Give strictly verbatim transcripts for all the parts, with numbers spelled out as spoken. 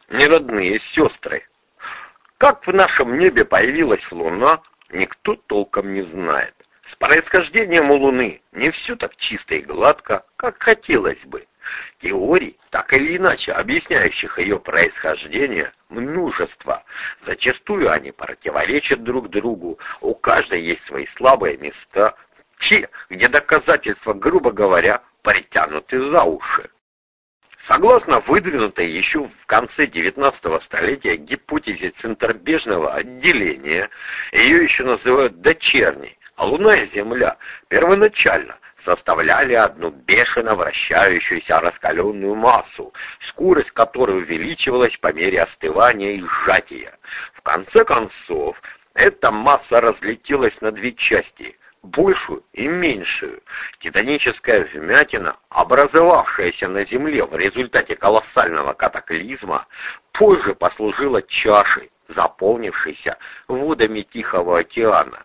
неродные сестры. Как в нашем небе появилась Луна, никто толком не знает. С происхождением у Луны не все так чисто и гладко, как хотелось бы. Теорий, так или иначе объясняющих ее происхождение, множество. Зачастую они противоречат друг другу, у каждой есть свои слабые места, те, где доказательства, грубо говоря, притянуты за уши. Согласно выдвинутой еще в конце девятнадцатого столетия гипотезе центробежного отделения, ее еще называют дочерней, а Луна и Земля первоначально составляли одну бешено вращающуюся раскаленную массу, скорость которой увеличивалась по мере остывания и сжатия. В конце концов, эта масса разлетелась на две части – большую и меньшую. Титаническая вмятина, образовавшаяся на Земле в результате колоссального катаклизма, позже послужила чашей, заполнившейся водами Тихого океана.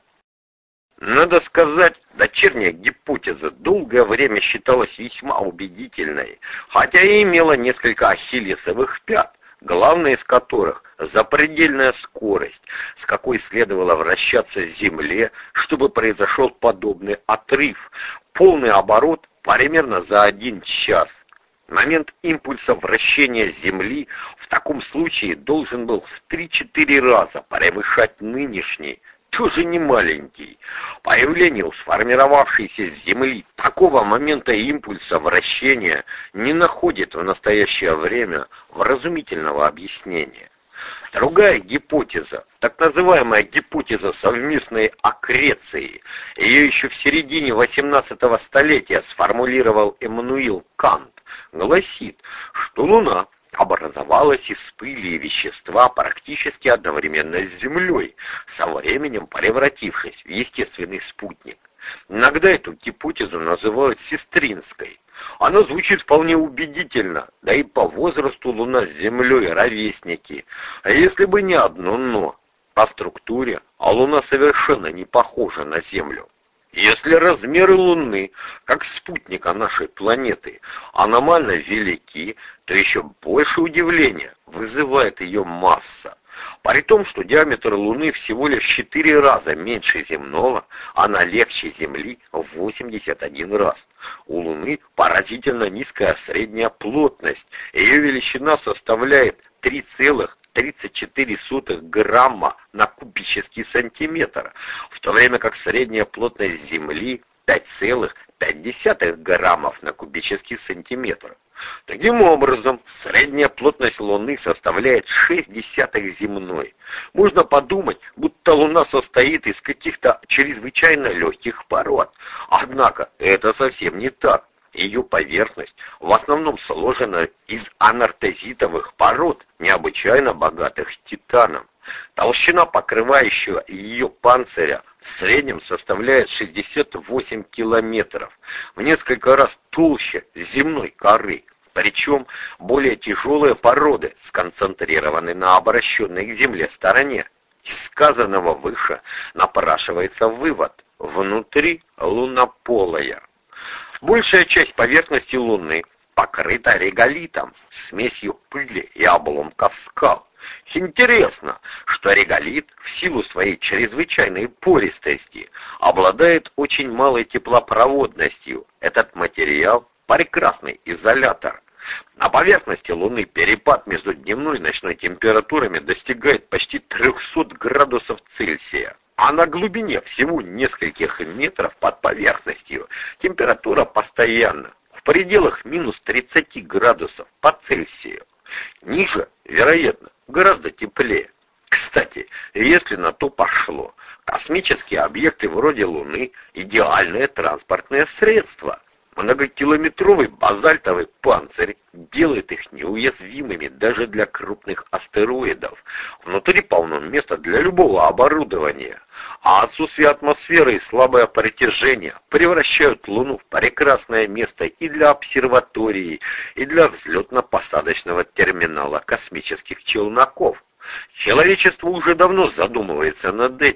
Надо сказать, дочерняя гипотеза долгое время считалась весьма убедительной, хотя и имела несколько ахиллесовых пят, главная из которых – запредельная скорость, с какой следовало вращаться Земле, чтобы произошел подобный отрыв, полный оборот примерно за один час. Момент импульса вращения Земли в таком случае должен был в три-четыре раза превышать нынешний, тоже не маленький. Появление у сформировавшейся Земли такого момента импульса вращения не находит в настоящее время вразумительного объяснения. Другая гипотеза, так называемая гипотеза совместной аккреции, ее еще в середине восемнадцатого столетия сформулировал Эммануил Кант, гласит, что Луна образовалась из пыли и вещества практически одновременно с Землей, со временем превратившись в естественный спутник. Иногда эту гипотезу называют сестринской. Она звучит вполне убедительно, да и по возрасту Луна с Землей ровесники. А если бы не одно «но», по структуре, а Луна совершенно не похожа на Землю. Если размеры Луны, как спутника нашей планеты, аномально велики, то еще больше удивления вызывает ее масса. При том, что диаметр Луны всего лишь в четыре раза меньше земного, она легче Земли в восемьдесят один раз. У Луны поразительно низкая средняя плотность, ее величина составляет три целых тридцать четыре сотых грамма на кубический сантиметр, в то время как средняя плотность Земли пять целых пять десятых граммов на кубический сантиметр. Таким образом, средняя плотность Луны составляет шесть десятых земной. Можно подумать, будто Луна состоит из каких-то чрезвычайно легких пород. Однако это совсем не так. Ее поверхность в основном сложена из анартезитовых пород, необычайно богатых титаном. Толщина покрывающего ее панциря в среднем составляет шестьдесят восемь километров, в несколько раз толще земной коры. Причем более тяжелые породы сконцентрированы на обращенной к Земле стороне. Из сказанного выше напрашивается вывод: внутри лунополая. Большая часть поверхности Луны покрыта реголитом, смесью пыли и обломков скал. Интересно, что реголит в силу своей чрезвычайной пористости обладает очень малой теплопроводностью. Этот материал – прекрасный изолятор. На поверхности Луны перепад между дневной и ночной температурами достигает почти трехсот градусов Цельсия. А на глубине всего нескольких метров под поверхностью температура постоянна, в пределах минус тридцати градусов по Цельсию. Ниже, вероятно, гораздо теплее. Кстати, если на то пошло, космические объекты вроде Луны – идеальное транспортное средство. Многокилометровый базальтовый панцирь делает их неуязвимыми даже для крупных астероидов. Внутри полно места для любого оборудования, а отсутствие атмосферы и слабое притяжение превращают Луну в прекрасное место и для обсерватории, и для взлетно-посадочного терминала космических челноков. Человечество уже давно задумывается над этим.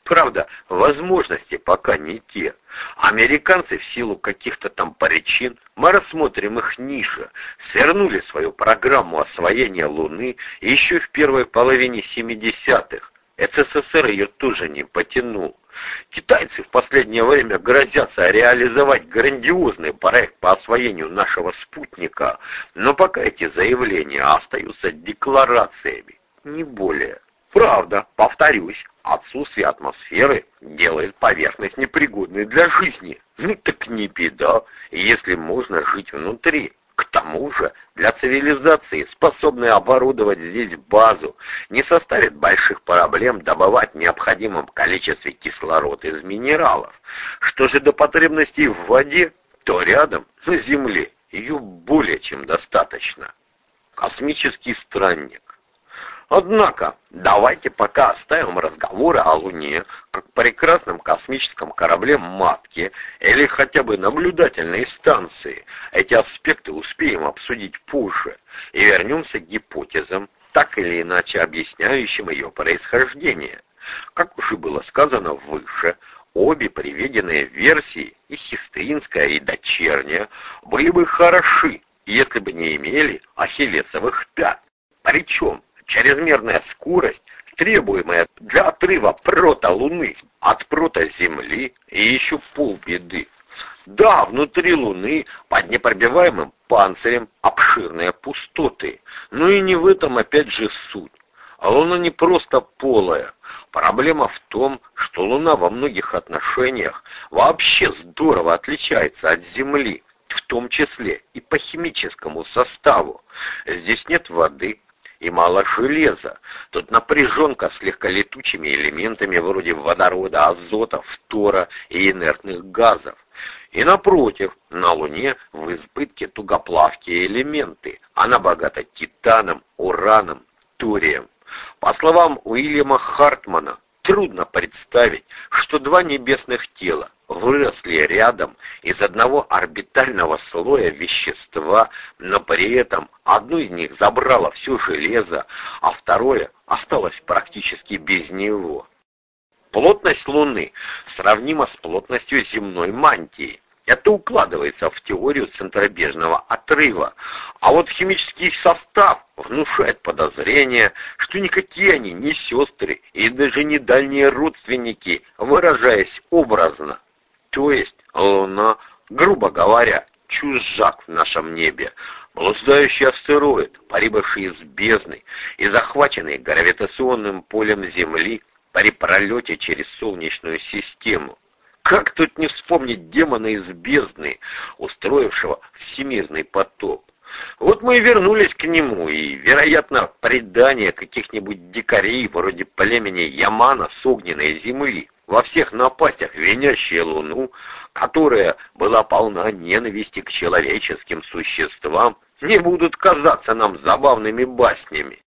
Правда, возможности пока не те. Американцы в силу каких-то там причин, мы рассмотрим их ниже, свернули свою программу освоения Луны еще в первой половине семидесятых. СССР ее тоже не потянул. Китайцы в последнее время грозятся реализовать грандиозный проект по освоению нашего спутника, но пока эти заявления остаются декларациями, не более. Правда, повторюсь, отсутствие атмосферы делает поверхность непригодной для жизни. Ну так не беда, если можно жить внутри. К тому же, для цивилизации, способной оборудовать здесь базу, не составит больших проблем добывать в необходимом количестве кислород из минералов. Что же до потребностей в воде, то рядом, на Земле, ее более чем достаточно. Космический странник. Однако, давайте пока оставим разговоры о Луне как прекрасном космическом корабле-матке или хотя бы наблюдательной станции. Эти аспекты успеем обсудить позже и вернемся к гипотезам, так или иначе объясняющим ее происхождение. Как уже было сказано выше, обе приведенные версии, и сестринская, и дочерняя, были бы хороши, если бы не имели ахиллесовых пят. Причем чрезмерная скорость, требуемая для отрыва прото-Луны от прото-Земли, и еще полбеды. Да, внутри Луны под непробиваемым панцирем обширные пустоты, но и не в этом опять же суть. А Луна не просто полая. Проблема в том, что Луна во многих отношениях вообще здорово отличается от Земли, в том числе и по химическому составу. Здесь нет воды и мало железа. Тут напряженка с легколетучими элементами вроде водорода, азота, фтора и инертных газов. И напротив, на Луне в избытке тугоплавкие элементы. Она богата титаном, ураном, торием. По словам Уильяма Хартмана, трудно представить, что два небесных тела выросли рядом из одного орбитального слоя вещества, но при этом одно из них забрало все железо, а второе осталось практически без него. Плотность Луны сравнима с плотностью земной мантии. Это укладывается в теорию центробежного отрыва. А вот химический состав внушает подозрение, что никакие они не сестры и даже не дальние родственники, выражаясь образно. То есть Луна, грубо говоря, чужак в нашем небе, блуждающий астероид, прибывший из бездны и захваченный гравитационным полем Земли при пролете через Солнечную систему. Как тут не вспомнить демона из бездны, устроившего всемирный потоп? Вот мы и вернулись к нему, и, вероятно, предание каких-нибудь дикарей вроде племени Ямана с огненной земли, во всех напастях винящие Луну, которая была полна ненависти к человеческим существам, не будут казаться нам забавными баснями.